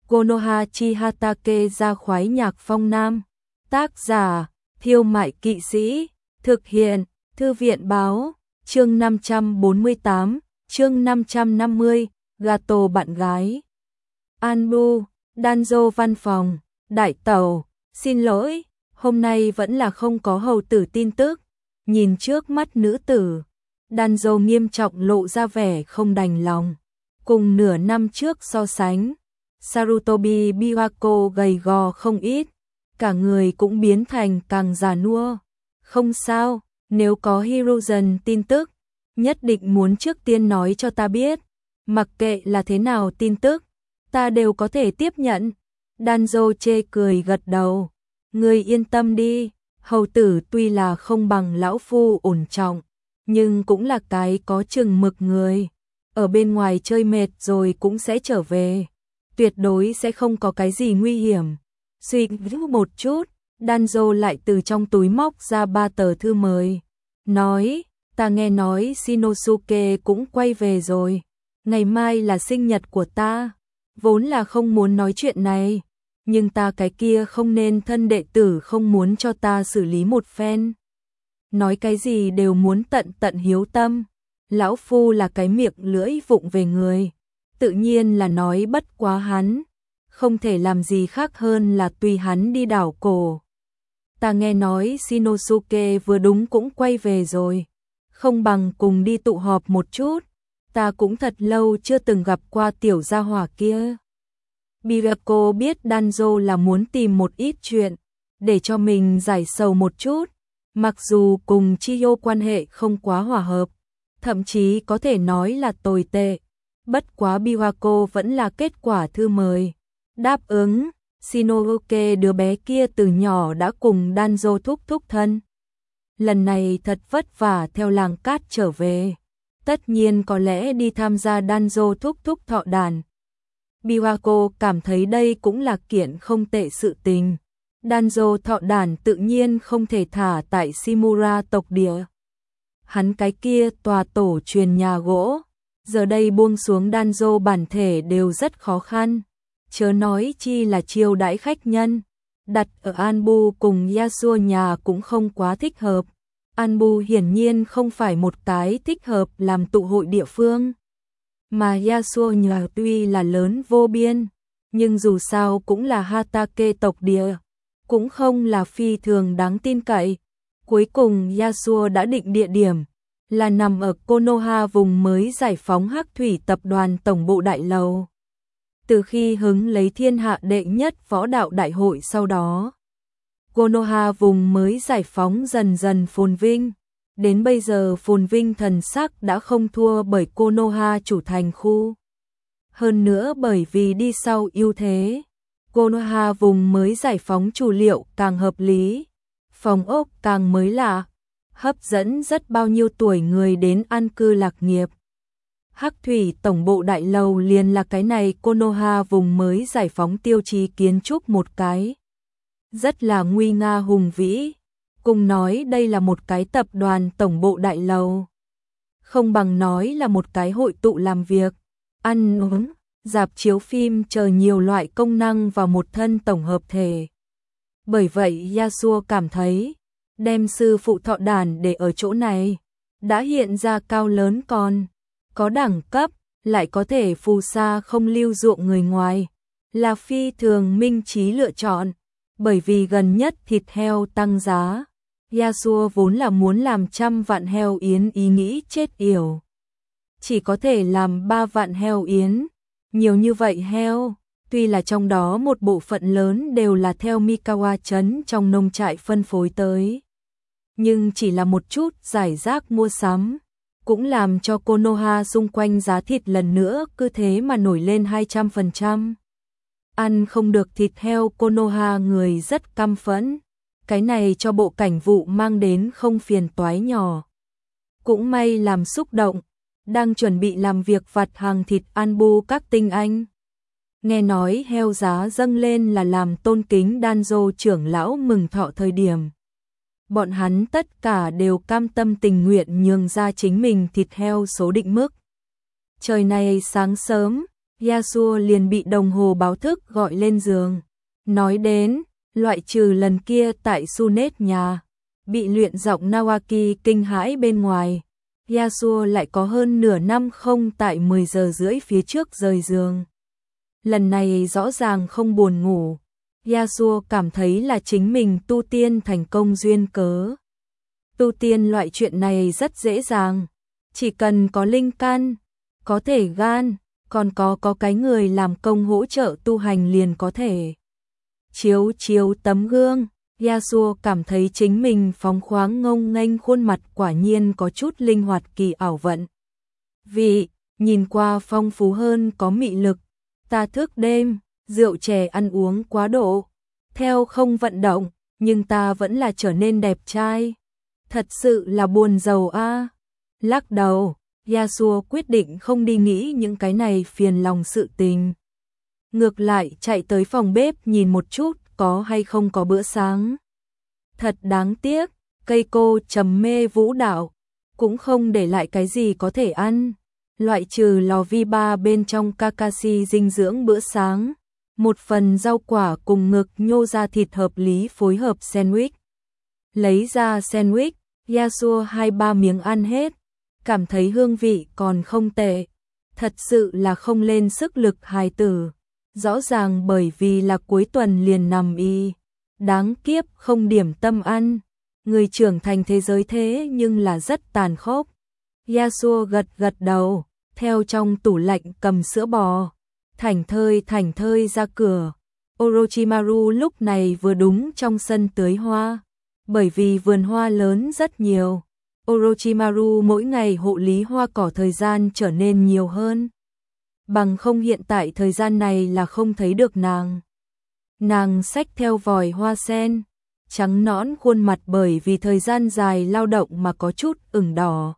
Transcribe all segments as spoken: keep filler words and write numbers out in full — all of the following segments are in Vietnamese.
Konoha chi Hatake ra khoái nhạc phong nam. Tác giả, Thiêu Mại Kỵ Sĩ. Thực hiện, Thư viện báo. Chương năm trăm bốn mươi tám, chương năm trăm năm mươi, Gato bạn gái. Anbu, Danzo văn phòng. Đại tẩu, xin lỗi, hôm nay vẫn là không có hầu tử tin tức. Nhìn trước mắt nữ tử, Danzo nghiêm trọng lộ ra vẻ không đành lòng. Cùng nửa năm trước so sánh, Sarutobi Biwako gầy gò không ít, cả người cũng biến thành càng già nua. Không sao, nếu có Hiruzen tin tức, nhất định muốn trước tiên nói cho ta biết. Mặc kệ là thế nào tin tức, ta đều có thể tiếp nhận. Danzo chê cười gật đầu. Ngươi yên tâm đi, hầu tử tuy là không bằng lão phu ổn trọng, nhưng cũng là cái có chừng mực người. Ở bên ngoài chơi mệt rồi cũng sẽ trở về. Tuyệt đối sẽ không có cái gì nguy hiểm. Suy nghĩ một chút, Danzo lại từ trong túi móc ra ba tờ thư mời. Nói, ta nghe nói Shinosuke cũng quay về rồi. Ngày mai là sinh nhật của ta. Vốn là không muốn nói chuyện này, nhưng ta cái kia không nên thân đệ tử không muốn cho ta xử lý một phen. Nói cái gì đều muốn tận tận hiếu tâm. Lão phu là cái miệng lưỡi vụng về người, tự nhiên là nói bất quá hắn, không thể làm gì khác hơn là tùy hắn đi đảo cổ. Ta nghe nói Shinosuke vừa đúng cũng quay về rồi, không bằng cùng đi tụ họp một chút, ta cũng thật lâu chưa từng gặp qua tiểu gia hỏa kia. Biwako biết Danzo là muốn tìm một ít chuyện, để cho mình giải sầu một chút, mặc dù cùng Chiyo quan hệ không quá hòa hợp, thậm chí có thể nói là tồi tệ. Bất quá Biwako vẫn là kết quả thư mời. Đáp ứng, Shinosuke đứa bé kia từ nhỏ đã cùng Danzo thúc thúc thân. Lần này thật vất vả theo làng cát trở về. Tất nhiên có lẽ đi tham gia Danzo thúc thúc thọ đàn. Biwako cảm thấy đây cũng là kiện không tệ sự tình. Danzo thọ đàn tự nhiên không thể thả tại Shimura tộc địa. Hắn cái kia tòa tổ truyền nhà gỗ, giờ đây buông xuống Danzo bản thể đều rất khó khăn, chớ nói chi là chiêu đãi khách nhân. Đặt ở Anbu cùng Yasuo nhà cũng không quá thích hợp. Anbu hiển nhiên không phải một cái thích hợp làm tụ hội địa phương, mà Yasuo nhà tuy là lớn vô biên, nhưng dù sao cũng là Hatake tộc địa, cũng không là phi thường đáng tin cậy. Cuối cùng Yasuo đã định địa điểm là nằm ở Konoha vùng mới giải phóng Hắc Thủy tập đoàn tổng bộ đại lầu. Từ khi hứng lấy thiên hạ đệ nhất võ đạo đại hội sau đó, Konoha vùng mới giải phóng dần dần phồn vinh. Đến bây giờ phồn vinh thần sắc đã không thua bởi Konoha chủ thành khu. Hơn nữa bởi vì đi sau ưu thế, Konoha vùng mới giải phóng chủ liệu càng hợp lý, phòng ốc càng mới lạ, hấp dẫn rất bao nhiêu tuổi người đến an cư lạc nghiệp. Hắc Thủy tổng bộ đại lầu liền là cái này Konoha vùng mới giải phóng tiêu chí kiến trúc một cái. Rất là nguy nga hùng vĩ, cùng nói đây là một cái tập đoàn tổng bộ đại lầu. Không bằng nói là một cái hội tụ làm việc, ăn uống, rạp chiếu phim chờ nhiều loại công năng vào một thân tổng hợp thể. Bởi vậy Yasuo cảm thấy, đem sư phụ thọ đàn để ở chỗ này, đã hiện ra cao lớn còn, có đẳng cấp, lại có thể phù sa không lưu ruộng người ngoài, là phi thường minh trí lựa chọn. Bởi vì gần nhất thịt heo tăng giá, Yasuo vốn là muốn làm trăm vạn heo yến ý nghĩ chết yểu. Chỉ có thể làm ba vạn heo yến, nhiều như vậy heo, tuy là trong đó một bộ phận lớn đều là theo Mikawa trấn trong nông trại phân phối tới. Nhưng chỉ là một chút giải rác mua sắm, cũng làm cho Konoha xung quanh giá thịt lần nữa cứ thế mà nổi lên hai trăm phần trăm. Ăn không được thịt heo Konoha người rất căm phẫn, cái này cho bộ cảnh vụ mang đến không phiền toái nhỏ. Cũng may làm xúc động, đang chuẩn bị làm việc vặt hàng thịt Anbu các tinh anh. Nghe nói heo giá dâng lên là làm tôn kính Danzo trưởng lão mừng thọ thời điểm. Bọn hắn tất cả đều cam tâm tình nguyện nhường ra chính mình thịt heo số định mức. Trời này sáng sớm, Yasuo liền bị đồng hồ báo thức gọi lên giường. Nói đến, loại trừ lần kia tại Sunet nhà, bị luyện giọng Nawaki kinh hãi bên ngoài, Yasuo lại có hơn nửa năm không tại mười giờ rưỡi phía trước rời giường. Lần này rõ ràng không buồn ngủ, Yasuo cảm thấy là chính mình tu tiên thành công duyên cớ. Tu tiên loại chuyện này rất dễ dàng, chỉ cần có linh căn, có thể gan, còn có có cái người làm công hỗ trợ tu hành liền có thể. Chiếu chiếu tấm gương, Yasuo cảm thấy chính mình phóng khoáng ngông nghênh, khuôn mặt quả nhiên có chút linh hoạt kỳ ảo vận. Vị, nhìn qua phong phú hơn có mị lực, ta thức đêm, rượu chè ăn uống quá độ, theo không vận động, nhưng ta vẫn là trở nên đẹp trai. Thật sự là buồn giàu a. À. Lắc đầu, Yasuo quyết định không đi nghĩ những cái này phiền lòng sự tình. Ngược lại chạy tới phòng bếp nhìn một chút có hay không có bữa sáng. Thật đáng tiếc, cây cô trầm mê vũ đạo, cũng không để lại cái gì có thể ăn. Loại trừ lò vi ba bên trong Kakashi dinh dưỡng bữa sáng, một phần rau quả cùng ngực nhô ra thịt hợp lý phối hợp sandwich. Lấy ra sandwich, Yasuo hai ba miếng ăn hết, cảm thấy hương vị còn không tệ. Thật sự là không lên sức lực hài tử. Rõ ràng bởi vì là cuối tuần liền nằm y. Đáng kiếp không điểm tâm ăn. Người trưởng thành thế giới thế nhưng là rất tàn khốc. Yasuo gật gật đầu, theo trong tủ lạnh cầm sữa bò. Thảnh thơi thảnh thơi ra cửa. Orochimaru lúc này vừa đúng trong sân tưới hoa. Bởi vì vườn hoa lớn rất nhiều, Orochimaru mỗi ngày hộ lý hoa cỏ thời gian trở nên nhiều hơn. Bằng không hiện tại thời gian này là không thấy được nàng. Nàng xách theo vòi hoa sen, trắng nõn khuôn mặt bởi vì thời gian dài lao động mà có chút ửng đỏ.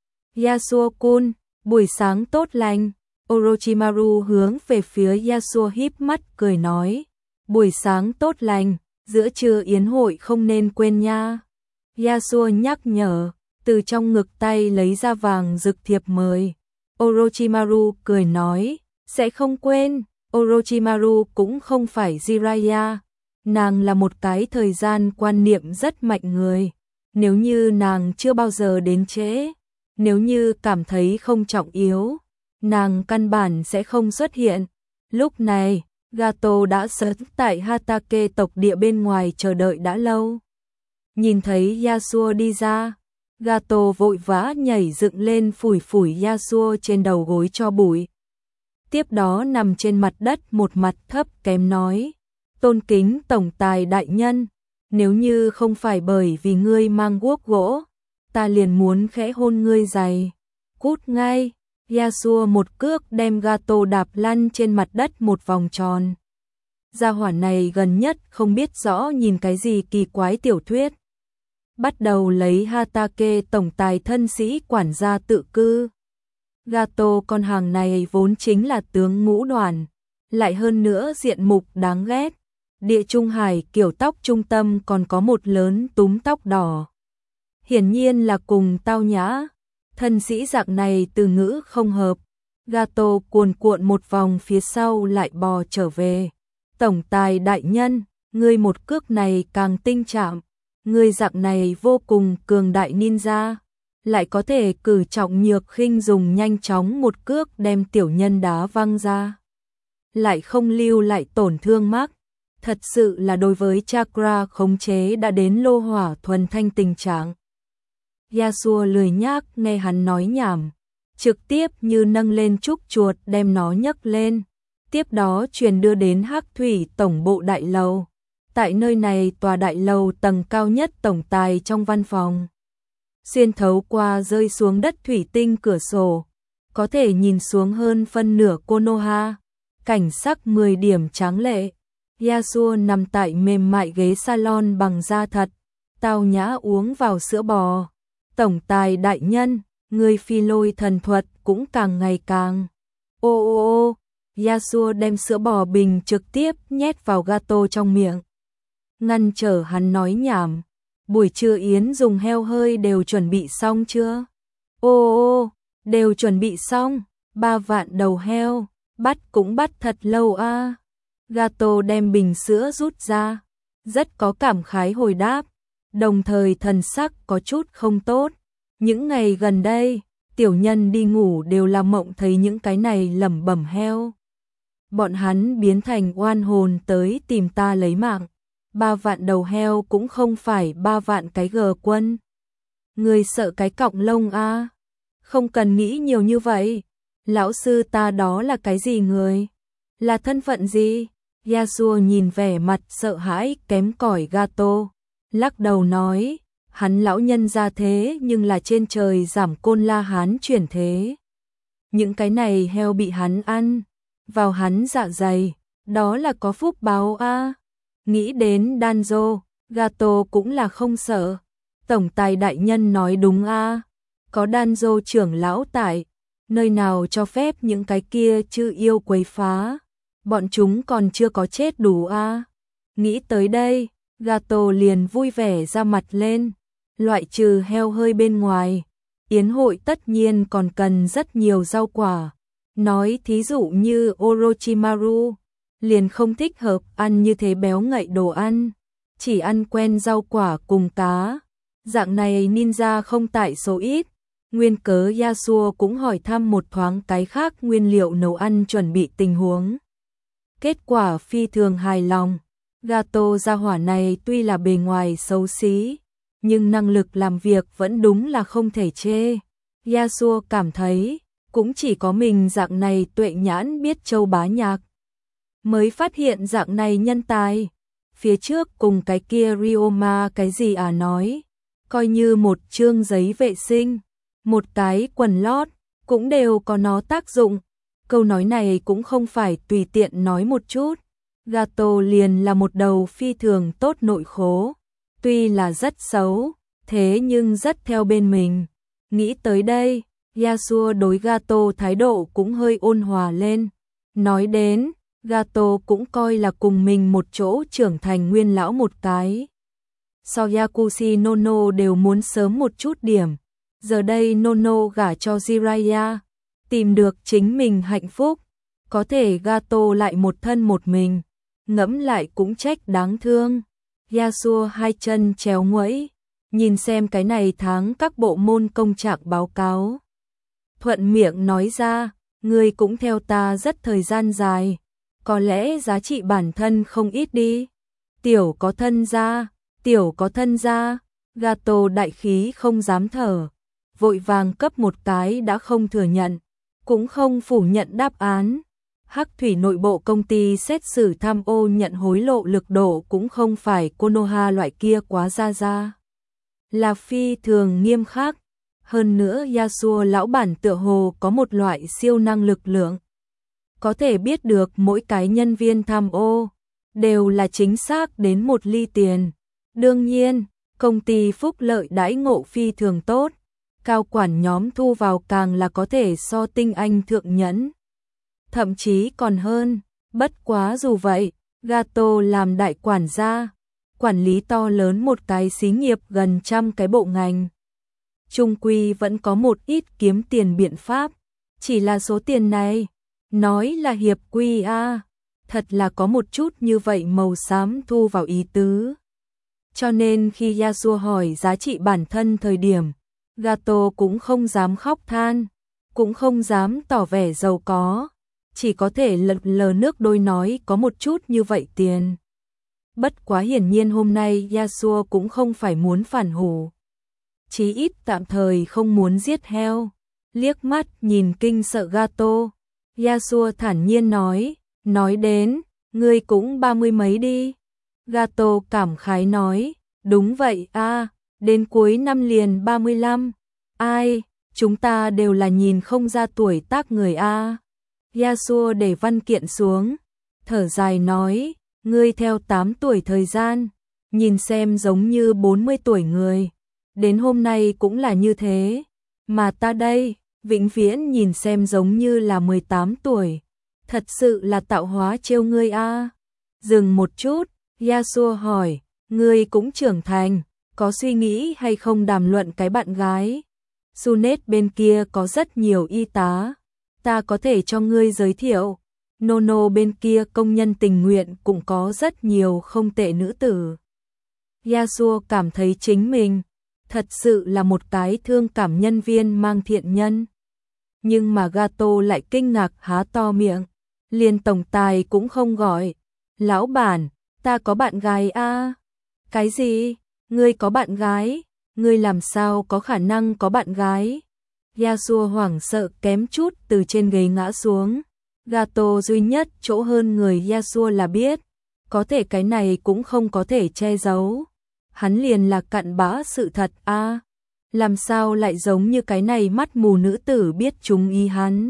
Yasuo-kun, buổi sáng tốt lành. Orochimaru hướng về phía Yasuo híp mắt cười nói. Buổi sáng tốt lành. Giữa trưa yến hội không nên quên nha. Yasuo nhắc nhở, từ trong ngực tay lấy ra vàng rực thiệp mời. Orochimaru cười nói, sẽ không quên. Orochimaru cũng không phải Jiraiya, nàng là một cái thời gian quan niệm rất mạnh người. Nếu như nàng chưa bao giờ đến trễ, nếu như cảm thấy không trọng yếu, nàng căn bản sẽ không xuất hiện. Lúc này, Gato đã sớm tại Hatake tộc địa bên ngoài chờ đợi đã lâu. Nhìn thấy Yasuo đi ra, Gato vội vã nhảy dựng lên phủi phủi Yasuo trên đầu gối cho bụi. Tiếp đó nằm trên mặt đất một mặt thấp kém nói, tôn kính tổng tài đại nhân, nếu như không phải bởi vì ngươi mang guốc gỗ, ta liền muốn khẽ hôn ngươi giày. Cút ngay. Yasuo một cước đem Gato đạp lăn trên mặt đất một vòng tròn. Gia hỏa này gần nhất không biết rõ nhìn cái gì kỳ quái tiểu thuyết. Bắt đầu lấy Hatake tổng tài thân sĩ quản gia tự cư. Gato con hàng này vốn chính là tướng ngũ đoàn, lại hơn nữa diện mục đáng ghét. Địa Trung Hải kiểu tóc trung tâm còn có một lớn túm tóc đỏ. Hiển nhiên là cùng tao nhã. Thân sĩ dạng này từ ngữ không hợp. Gato cuồn cuộn một vòng phía sau lại bò trở về. Tổng tài đại nhân, ngươi một cước này càng tinh chạm. Ngươi dạng này vô cùng cường đại ninja, lại có thể cử trọng nhược khinh dùng nhanh chóng một cước đem tiểu nhân đá văng ra. Lại không lưu lại tổn thương mắc. Thật sự là đối với chakra khống chế đã đến lô hỏa thuần thanh tình trạng. Yasuo lười nhác nghe hắn nói nhảm, trực tiếp như nâng lên trúc chuột đem nó nhấc lên, tiếp đó truyền đưa đến Hắc Thủy tổng bộ đại lầu. Tại nơi này tòa đại lầu tầng cao nhất tổng tài trong văn phòng. Xuyên thấu qua rơi xuống đất thủy tinh cửa sổ, có thể nhìn xuống hơn phân nửa Konoha, cảnh sắc mười điểm tráng lệ. Yasuo nằm tại mềm mại ghế salon bằng da thật, tao nhã uống vào sữa bò. Tổng tài đại nhân, người phi lôi thần thuật cũng càng ngày càng. Ô ô ô, Yasuo đem sữa bò bình trực tiếp nhét vào Gato trong miệng. Ngăn trở hắn nói nhảm. Buổi trưa yến dùng heo hơi đều chuẩn bị xong chưa? Ô ô, đều chuẩn bị xong. Ba vạn đầu heo, Bắt cũng bắt thật lâu a. Gato đem bình sữa rút ra, rất có cảm khái hồi đáp, đồng thời thần sắc có chút không tốt. Những ngày gần đây, tiểu nhân đi ngủ đều là mộng thấy những cái này lẩm bẩm heo. Bọn hắn biến thành oan hồn tới tìm ta lấy mạng. Ba vạn đầu heo cũng không phải ba vạn cái gờ quân. Người sợ cái cọng lông a? Không cần nghĩ nhiều như vậy. Lão sư ta đó là cái gì người? Là thân phận gì? Yasuo nhìn vẻ mặt sợ hãi kém cỏi Gato, lắc đầu nói, hắn lão nhân ra thế nhưng là trên trời giảm côn La Hán chuyển thế. Những cái này heo bị hắn ăn, vào hắn dạ dày, đó là có phúc báo a. Nghĩ đến Danzo, Gato cũng là không sợ. Tổng tài đại nhân nói đúng a, có Danzo trưởng lão tại, nơi nào cho phép những cái kia chư yêu quấy phá. Bọn chúng còn chưa có chết đủ a. Nghĩ tới đây, Gato liền vui vẻ ra mặt lên. Loại trừ heo hơi bên ngoài, yến hội tất nhiên còn cần rất nhiều rau quả. Nói thí dụ như Orochimaru, liền không thích hợp ăn như thế béo ngậy đồ ăn, chỉ ăn quen rau quả cùng cá. Dạng này ninja không tại số ít. Nguyên cớ Yasuo cũng hỏi thăm một thoáng cái khác nguyên liệu nấu ăn chuẩn bị tình huống. Kết quả phi thường hài lòng. Gato gia hỏa này tuy là bề ngoài xấu xí, nhưng năng lực làm việc vẫn đúng là không thể chê. Yasuo cảm thấy, cũng chỉ có mình dạng này tuệ nhãn biết châu bá nhạc mới phát hiện dạng này nhân tài. Phía trước cùng cái kia Ryoma cái gì à nói, coi như một chương giấy vệ sinh, một cái quần lót, cũng đều có nó tác dụng. Câu nói này cũng không phải tùy tiện nói một chút. Gato liền là một đầu phi thường tốt nội khố, tuy là rất xấu, thế nhưng rất theo bên mình. Nghĩ tới đây, Yasuo đối Gato thái độ cũng hơi ôn hòa lên. Nói đến, Gato cũng coi là cùng mình một chỗ trưởng thành nguyên lão một cái. So Yakushi Nono đều muốn sớm một chút điểm. Giờ đây Nono gả cho Jiraiya, tìm được chính mình hạnh phúc. Có thể Gato lại một thân một mình, ngẫm lại cũng trách đáng thương. Yasuo hai chân chéo nguẫy, nhìn xem cái này tháng các bộ môn công trạng báo cáo. Thuận miệng nói ra, ngươi cũng theo ta rất thời gian dài, có lẽ giá trị bản thân không ít đi. Tiểu có thân gia, tiểu có thân gia. Gato đại khí không dám thở, vội vàng cấp một cái đã không thừa nhận, cũng không phủ nhận đáp án. Hắc thủy nội bộ công ty xét xử tham ô nhận hối lộ lực độ cũng không phải Konoha loại kia quá ra ra, là phi thường nghiêm khắc. Hơn nữa Yasuo lão bản tựa hồ có một loại siêu năng lực lượng, có thể biết được mỗi cái nhân viên tham ô đều là chính xác đến một ly tiền. Đương nhiên, công ty phúc lợi đãi ngộ phi thường tốt, cao quản nhóm thu vào càng là có thể so tinh anh thượng nhẫn, thậm chí còn hơn. Bất quá dù vậy, Gato làm đại quản gia, quản lý to lớn một cái xí nghiệp gần trăm cái bộ ngành, chung quy vẫn có một ít kiếm tiền biện pháp. Chỉ là số tiền này, nói là hiệp quy a, thật là có một chút như vậy màu xám thu vào ý tứ. Cho nên khi Yasuo hỏi giá trị bản thân thời điểm, Gato cũng không dám khóc than, cũng không dám tỏ vẻ giàu có, chỉ có thể lật lờ nước đôi nói có một chút như vậy tiền. Bất quá hiển nhiên hôm nay Yasuo cũng không phải muốn phản hủ, chí ít tạm thời không muốn giết heo. Liếc mắt nhìn kinh sợ Gato, Yasuo thản nhiên nói, nói đến, ngươi cũng ba mươi mấy đi. Gato cảm khái nói, đúng vậy a, đến cuối năm liền ba mươi lăm. Ai, chúng ta đều là nhìn không ra tuổi tác người a. Yasuo để văn kiện xuống, thở dài nói, ngươi theo tám tuổi thời gian, nhìn xem giống như bốn mươi tuổi người, đến hôm nay cũng là như thế, mà ta đây, vĩnh viễn nhìn xem giống như là mười tám tuổi, thật sự là tạo hóa trêu ngươi a. Dừng một chút, Yasuo hỏi, ngươi cũng trưởng thành, có suy nghĩ hay không đàm luận cái bạn gái? Sunet bên kia có rất nhiều y tá, ta có thể cho ngươi giới thiệu, Nono bên kia công nhân tình nguyện cũng có rất nhiều không tệ nữ tử. Yasuo cảm thấy chính mình thật sự là một cái thương cảm nhân viên mang thiện nhân. Nhưng mà Gato lại kinh ngạc há to miệng, liền tổng tài cũng không gọi. Lão bản, ta có bạn gái a. Cái gì? Ngươi có bạn gái? Ngươi làm sao có khả năng có bạn gái? Yasuo hoảng sợ kém chút từ trên ghế ngã xuống. Gato duy nhất chỗ hơn người Yasuo là biết, có thể cái này cũng không có thể che giấu. Hắn liền là cặn bã sự thật a. À, làm sao lại giống như cái này mắt mù nữ tử biết chúng ý hắn.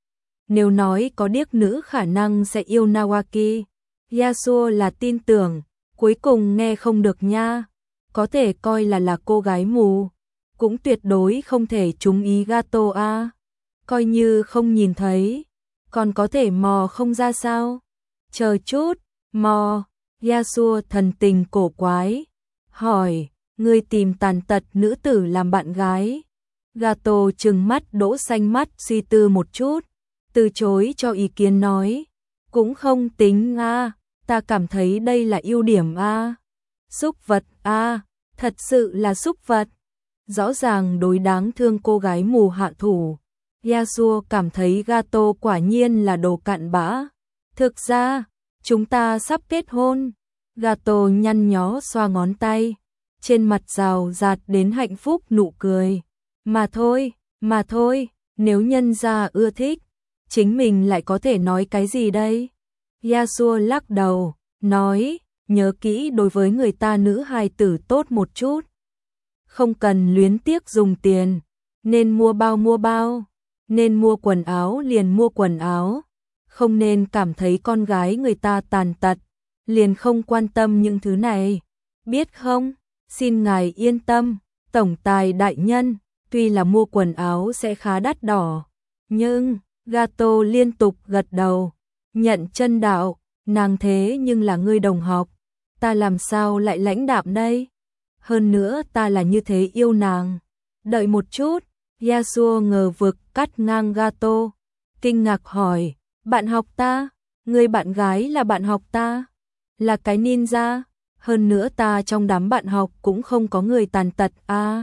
Nếu nói có điếc nữ khả năng sẽ yêu Nawaki, Yasuo là tin tưởng, cuối cùng nghe không được nha. Có thể coi là là cô gái mù, cũng tuyệt đối không thể trúng ý Gato a. À, coi như không nhìn thấy, còn có thể mò không ra sao? Chờ chút, mò. Yasuo thần tình cổ quái, hỏi, ngươi tìm tàn tật nữ tử làm bạn gái? Gato trừng mắt đỗ xanh mắt suy tư một chút, từ chối cho ý kiến nói, cũng không tính a, ta cảm thấy đây là ưu điểm a. Xúc vật a, thật sự là xúc vật. Rõ ràng đối đáng thương cô gái mù hạ thủ. Yasuo cảm thấy Gato quả nhiên là đồ cặn bã. Thực ra, chúng ta sắp kết hôn. Gato nhăn nhó xoa ngón tay, trên mặt rào rạt đến hạnh phúc nụ cười. Mà thôi, mà thôi, nếu nhân gia ưa thích, chính mình lại có thể nói cái gì đây? Yasuo lắc đầu, nói, nhớ kỹ đối với người ta nữ hài tử tốt một chút. Không cần luyến tiếc dùng tiền, nên mua bao mua bao, nên mua quần áo liền mua quần áo, không nên cảm thấy con gái người ta tàn tật, liền không quan tâm những thứ này. Biết không, xin ngài yên tâm, tổng tài đại nhân, tuy là mua quần áo sẽ khá đắt đỏ, nhưng, Gato liên tục gật đầu, nhận chân đạo, nàng thế nhưng là ngươi đồng học, ta làm sao lại lãnh đạm đây? Hơn nữa ta là như thế yêu nàng. Đợi một chút, Yasuo ngờ vực cắt ngang Gato, kinh ngạc hỏi, bạn học ta? Người bạn gái là bạn học ta? Là cái ninja? Hơn nữa ta trong đám bạn học cũng không có người tàn tật a. À,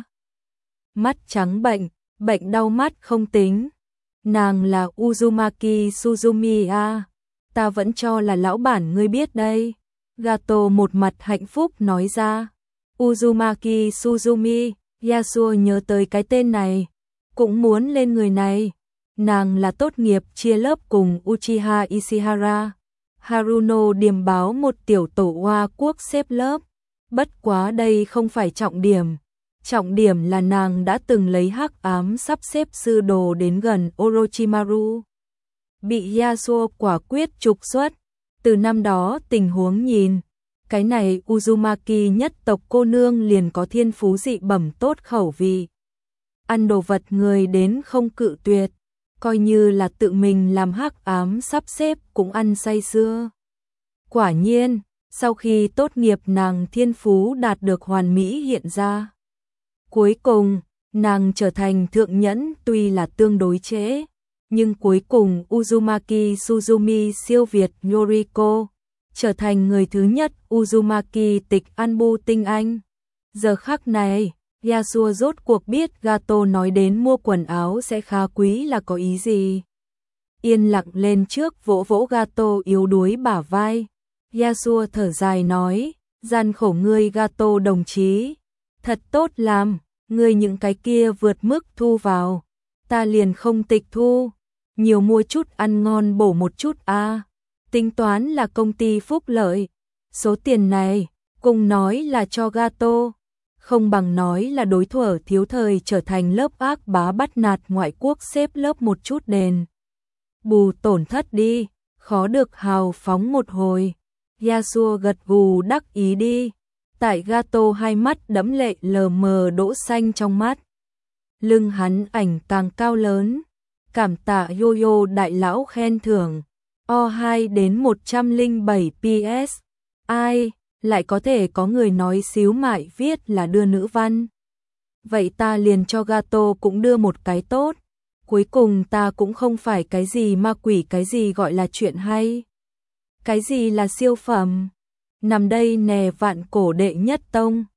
mắt trắng bệnh, bệnh đau mắt không tính. Nàng là Uzumaki Suzumi a. À, ta vẫn cho là lão bản ngươi biết đây. Gato một mặt hạnh phúc nói ra. Uzumaki Suzumi, Yasuo nhớ tới cái tên này, cũng muốn lên người này. Nàng là tốt nghiệp chia lớp cùng Uchiha Ishihara. Haruno điềm báo một tiểu tổ Hoa Quốc xếp lớp. Bất quá đây không phải trọng điểm. Trọng điểm là nàng đã từng lấy hắc ám sắp xếp sư đồ đến gần Orochimaru. Bị Yasuo quả quyết trục xuất. Từ năm đó tình huống nhìn, cái này Uzumaki nhất tộc cô nương liền có thiên phú dị bẩm tốt khẩu vị. Ăn đồ vật người đến không cự tuyệt, coi như là tự mình làm hắc ám sắp xếp cũng ăn say sưa. Quả nhiên, sau khi tốt nghiệp nàng thiên phú đạt được hoàn mỹ hiện ra. Cuối cùng, nàng trở thành thượng nhẫn tuy là tương đối trễ, nhưng cuối cùng Uzumaki Suzumi siêu việt Yoriko, trở thành người thứ nhất Uzumaki tịch Anbu tinh anh. Giờ khắc này, Yasuo rốt cuộc biết Gato nói đến mua quần áo sẽ khá quý là có ý gì. Yên lặng lên trước vỗ vỗ Gato yếu đuối bả vai. Yasuo thở dài nói, gian khổ ngươi Gato đồng chí. Thật tốt làm, ngươi những cái kia vượt mức thu vào. Ta liền không tịch thu, nhiều mua chút ăn ngon bổ một chút a. À. Tính toán là công ty phúc lợi. Số tiền này, cùng nói là cho Gato, không bằng nói là đối thuở thiếu thời trở thành lớp ác bá bắt nạt ngoại quốc xếp lớp một chút đền. Bù tổn thất đi, khó được hào phóng một hồi. Yasuo gật gù đắc ý đi. Tại Gato hai mắt đẫm lệ lờ mờ đỗ xanh trong mắt. Lưng hắn ảnh càng cao lớn. Cảm tạ Yoyo đại lão khen thưởng. O hai đến một trăm lẻ bảy pi ét. Ai, lại có thể có người nói xíu mại viết là đưa nữ văn. Vậy ta liền cho Gato cũng đưa một cái tốt. cuối cùng ta cũng không phải cái gì ma quỷ, cái gì gọi là chuyện hay, cái gì là siêu phẩm. Nằm đây nè, vạn cổ đệ nhất tông,